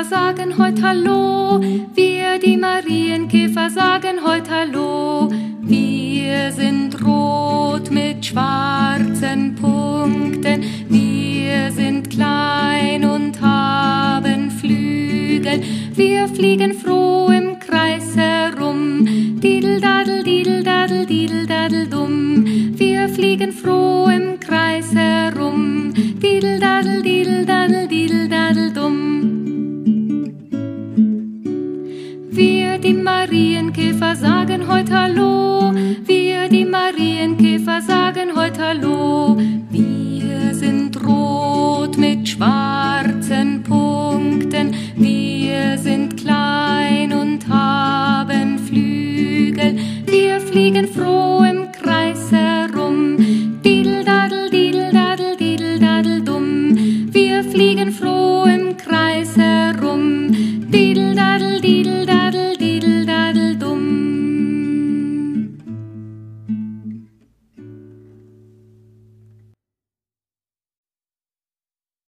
sagen heut Hallo. Wir, die Marienkäfer, sagen heut Hallo. Wir sind rot mit schwarzen Punkten. Wir sind klein und haben Flügel. Wir fliegen froh im Kreis herum. Dideldadel, dideldadel, dideldadel dumm. Wir fliegen froh im Kreis herum. Dideldadel, dideldadel, dideldadel dumm. Wir, die Marienkäfer, sagen heut Hallo. Wir, die Marienkäfer, sagen heut Hallo. Wir sind rot mit schwarzen Punkten. Wir sind klein und haben Flügel. Wir fliegen froh im Kreis herum. Dideldadel, dideldadel, dideldadel dumm. Wir fliegen froh im Kreis herum.